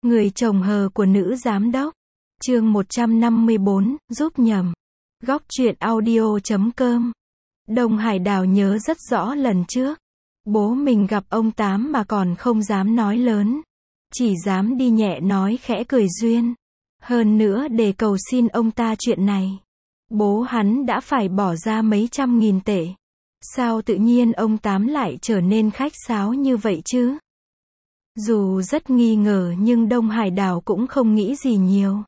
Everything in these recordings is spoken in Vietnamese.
Người chồng hờ của nữ giám đốc. Chương 154, giúp nhầm. Góc truyện audio.com. Đông Hải Đào nhớ rất rõ lần trước. Bố mình gặp ông Tám mà còn không dám nói lớn. Chỉ dám đi nhẹ nói khẽ cười duyên. Hơn nữa để cầu xin ông ta chuyện này. Bố hắn đã phải bỏ ra mấy trăm nghìn tệ. Sao tự nhiên ông Tám lại trở nên khách sáo như vậy chứ? Dù rất nghi ngờ nhưng Đông Hải Đào cũng không nghĩ gì nhiều.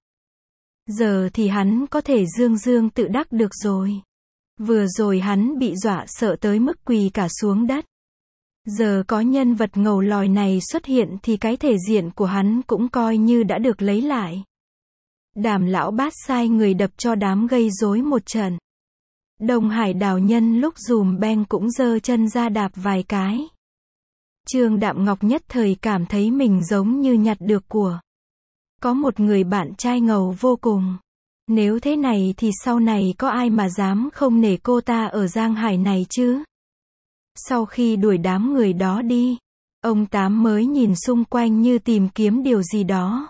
Giờ thì hắn có thể dương dương tự đắc được rồi. Vừa rồi hắn bị dọa sợ tới mức quỳ cả xuống đất. Giờ có nhân vật ngầu lòi này xuất hiện thì cái thể diện của hắn cũng coi như đã được lấy lại. Đàm lão bát sai người đập cho đám gây rối một trận. Đông Hải Đào nhân lúc dùm beng cũng giơ chân ra đạp vài cái. Trương Đạm Ngọc nhất thời cảm thấy mình giống như nhặt được của. Có một người bạn trai ngầu vô cùng. Nếu thế này thì sau này có ai mà dám không nể cô ta ở Giang Hải này chứ? Sau khi đuổi đám người đó đi, ông Tám mới nhìn xung quanh như tìm kiếm điều gì đó.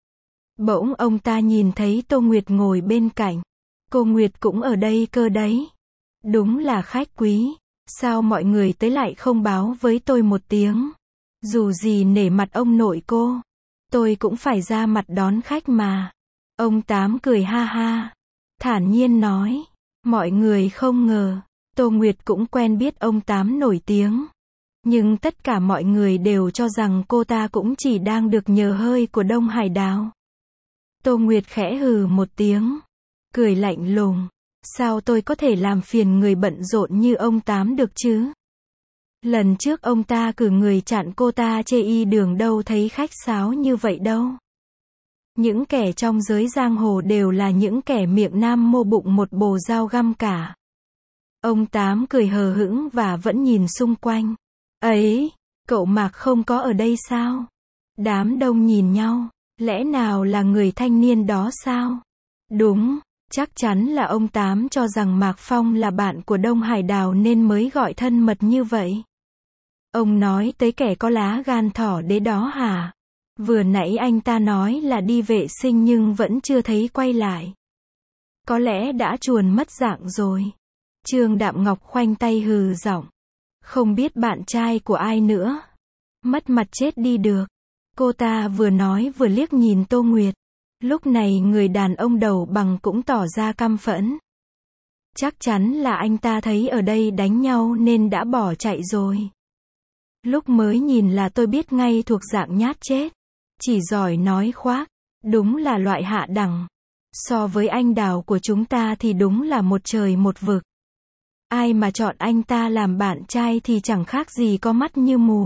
Bỗng ông ta nhìn thấy Tô Nguyệt ngồi bên cạnh. Cô Nguyệt cũng ở đây cơ đấy. Đúng là khách quý. Sao mọi người tới lại không báo với tôi một tiếng? Dù gì nể mặt ông nội cô, tôi cũng phải ra mặt đón khách mà. Ông Tám cười ha ha, thản nhiên nói. Mọi người không ngờ, Tô Nguyệt cũng quen biết ông Tám nổi tiếng. Nhưng tất cả mọi người đều cho rằng cô ta cũng chỉ đang được nhờ hơi của Đông Hải Đào. Tô Nguyệt khẽ hừ một tiếng, cười lạnh lùng. Sao tôi có thể làm phiền người bận rộn như ông Tám được chứ? Lần trước ông ta cử người chặn cô ta chê y đường đâu thấy khách sáo như vậy đâu. Những kẻ trong giới giang hồ đều là những kẻ miệng nam mô bụng một bồ dao găm cả. Ông Tám cười hờ hững và vẫn nhìn xung quanh. Ấy, cậu Mạc không có ở đây sao? Đám đông nhìn nhau, lẽ nào là người thanh niên đó sao? Đúng. Chắc chắn là ông Tám cho rằng Mạc Phong là bạn của Đông Hải Đào nên mới gọi thân mật như vậy. Ông nói tới kẻ có lá gan thỏ đế đó hả? Vừa nãy anh ta nói là đi vệ sinh nhưng vẫn chưa thấy quay lại. Có lẽ đã chuồn mất dạng rồi. Trương Đạm Ngọc khoanh tay hừ giọng. Không biết bạn trai của ai nữa. Mất mặt chết đi được. Cô ta vừa nói vừa liếc nhìn Tô Nguyệt. Lúc này người đàn ông đầu bằng cũng tỏ ra căm phẫn. Chắc chắn là anh ta thấy ở đây đánh nhau nên đã bỏ chạy rồi. Lúc mới nhìn là tôi biết ngay thuộc dạng nhát chết. Chỉ giỏi nói khoác. Đúng là loại hạ đẳng. So với anh Đào của chúng ta thì đúng là một trời một vực. Ai mà chọn anh ta làm bạn trai thì chẳng khác gì có mắt như mù.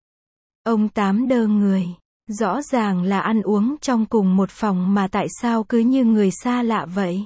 Ông Tám đơ người. Rõ ràng là ăn uống trong cùng một phòng mà tại sao cứ như người xa lạ vậy?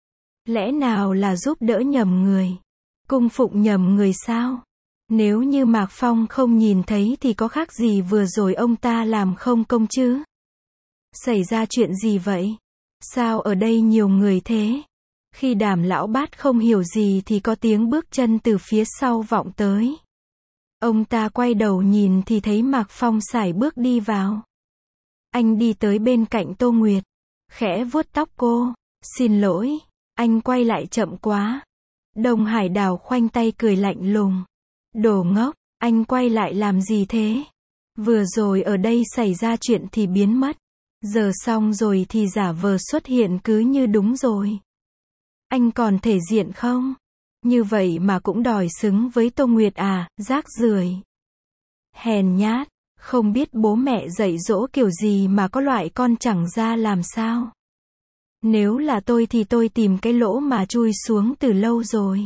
Lẽ nào là giúp đỡ nhầm người? Cung phụng nhầm người sao? Nếu như Mạc Phong không nhìn thấy thì có khác gì vừa rồi ông ta làm không công chứ? Xảy ra chuyện gì vậy? Sao ở đây nhiều người thế? Khi Đàm lão bát không hiểu gì thì có tiếng bước chân từ phía sau vọng tới. Ông ta quay đầu nhìn thì thấy Mạc Phong sải bước đi vào. Anh đi tới bên cạnh Tô Nguyệt, khẽ vuốt tóc cô. Xin lỗi, anh quay lại chậm quá. Đông Hải Đào khoanh tay cười lạnh lùng. Đồ ngốc, anh quay lại làm gì thế? Vừa rồi ở đây xảy ra chuyện thì biến mất. Giờ xong rồi thì giả vờ xuất hiện cứ như đúng rồi. Anh còn thể diện không? Như vậy mà cũng đòi xứng với Tô Nguyệt à, rác rưởi. Hèn nhát, không biết bố mẹ dạy dỗ kiểu gì mà có loại con chẳng ra làm sao. Nếu là tôi thì tôi tìm cái lỗ mà chui xuống từ lâu rồi.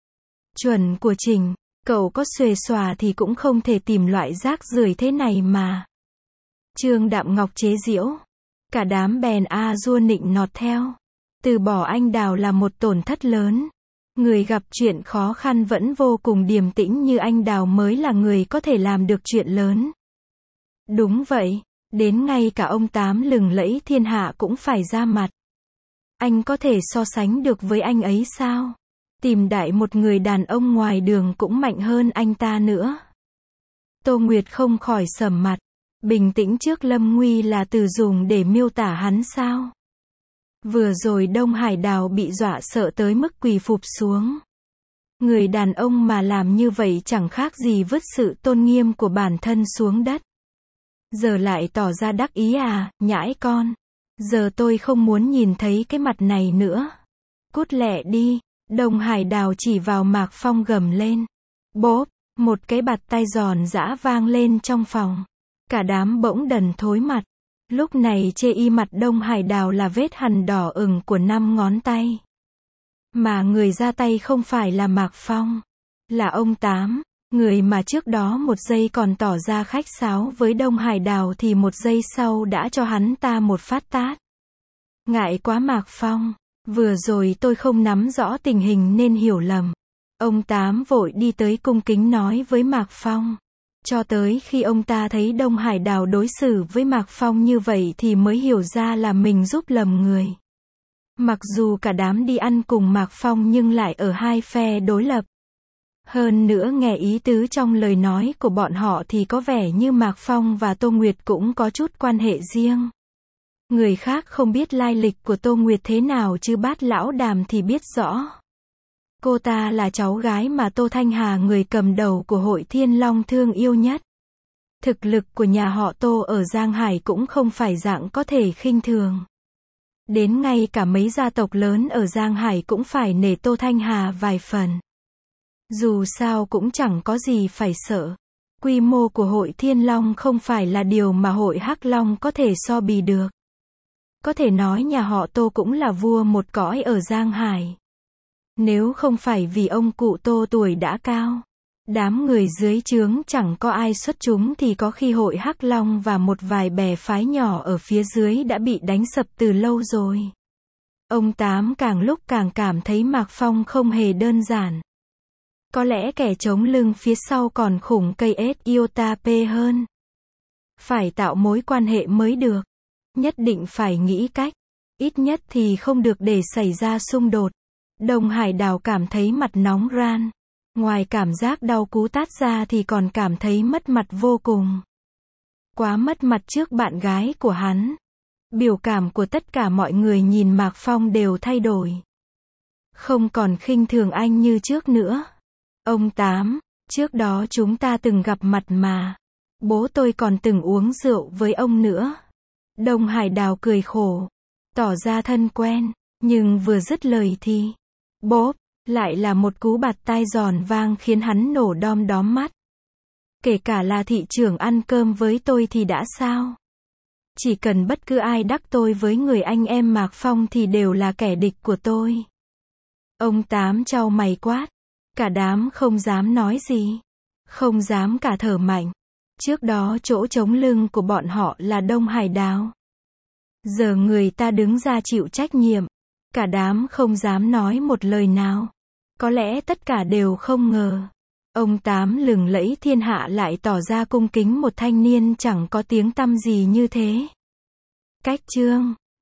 Chuẩn của Trình, cậu có xuề xòa thì cũng không thể tìm loại rác rưởi thế này mà. Trương Đạm Ngọc chế giễu. Cả đám bèn dua nịnh nọt theo. Từ bỏ anh Đào là một tổn thất lớn. Người gặp chuyện khó khăn vẫn vô cùng điềm tĩnh như anh Đào mới là người có thể làm được chuyện lớn. Đúng vậy, đến ngay cả ông Tám lừng lẫy thiên hạ cũng phải ra mặt. Anh có thể so sánh được với anh ấy sao? Tìm đại một người đàn ông ngoài đường cũng mạnh hơn anh ta nữa. Tô Nguyệt không khỏi sầm mặt. Bình tĩnh trước lâm nguy là từ dùng để miêu tả hắn sao? Vừa rồi Đông Hải Đào bị dọa sợ tới mức quỳ phụp xuống. Người đàn ông mà làm như vậy chẳng khác gì vứt sự tôn nghiêm của bản thân xuống đất. Giờ lại tỏ ra đắc ý à, nhãi con. Giờ tôi không muốn nhìn thấy cái mặt này nữa. Cút lẹ đi. Đông Hải Đào chỉ vào Mạc Phong gầm lên. Bốp, một cái bạt tai giòn giã vang lên trong phòng. Cả đám bỗng đần thối mặt. Lúc này chê y mặt Đông Hải Đào là vết hằn đỏ ửng của 5 ngón tay. Mà người ra tay không phải là Mạc Phong, là ông Tám. Người mà trước đó một giây còn tỏ ra khách sáo với Đông Hải Đào thì một giây sau đã cho hắn ta một phát tát. Ngại quá Mạc Phong, vừa rồi tôi không nắm rõ tình hình nên hiểu lầm. Ông Tám vội đi tới cung kính nói với Mạc Phong. Cho tới khi ông ta thấy Đông Hải Đào đối xử với Mạc Phong như vậy thì mới hiểu ra là mình giúp lầm người. Mặc dù cả đám đi ăn cùng Mạc Phong nhưng lại ở hai phe đối lập. Hơn nữa nghe ý tứ trong lời nói của bọn họ thì có vẻ như Mạc Phong và Tô Nguyệt cũng có chút quan hệ riêng. Người khác không biết lai lịch của Tô Nguyệt thế nào chứ Bát Lão Đàm thì biết rõ. Cô ta là cháu gái mà Tô Thanh Hà, người cầm đầu của hội Thiên Long thương yêu nhất. Thực lực của nhà họ Tô ở Giang Hải cũng không phải dạng có thể khinh thường. Đến ngay cả mấy gia tộc lớn ở Giang Hải cũng phải nể Tô Thanh Hà vài phần. Dù sao cũng chẳng có gì phải sợ. Quy mô của hội Thiên Long không phải là điều mà hội Hắc Long có thể so bì được. Có thể nói nhà họ Tô cũng là vua một cõi ở Giang Hải. Nếu không phải vì ông cụ Tô tuổi đã cao, đám người dưới trướng chẳng có ai xuất chúng thì có khi hội Hắc Long và một vài bè phái nhỏ ở phía dưới đã bị đánh sập từ lâu rồi. Ông Tám càng lúc càng cảm thấy Mạc Phong không hề đơn giản. Có lẽ kẻ chống lưng phía sau còn khủng cây ết iota p hơn. Phải tạo mối quan hệ mới được. Nhất định phải nghĩ cách. Ít nhất thì không được để xảy ra xung đột. Đông Hải Đào cảm thấy mặt nóng ran. Ngoài cảm giác đau cú tát ra thì còn cảm thấy mất mặt vô cùng. Quá mất mặt trước bạn gái của hắn. Biểu cảm của tất cả mọi người nhìn Mạc Phong đều thay đổi. Không còn khinh thường anh như trước nữa. Ông Tám, trước đó chúng ta từng gặp mặt mà. Bố tôi còn từng uống rượu với ông nữa. Đông Hải Đào cười khổ. Tỏ ra thân quen. Nhưng vừa dứt lời thì bốp, lại là một cú bạt tai giòn vang khiến hắn nổ đom đóm mắt. Kể cả là thị trưởng ăn cơm với tôi thì đã sao? Chỉ cần bất cứ ai đắc tôi với người anh em Mạc Phong thì đều là kẻ địch của tôi. Ông Tám chau mày quát. Cả đám không dám nói gì. Không dám cả thở mạnh. Trước đó chỗ chống lưng của bọn họ là Đông Hải Đào. Giờ người ta đứng ra chịu trách nhiệm. Cả đám không dám nói một lời nào. Có lẽ tất cả đều không ngờ. Ông Tám lừng lẫy thiên hạ lại tỏ ra cung kính một thanh niên chẳng có tiếng tăm gì như thế. Cách chương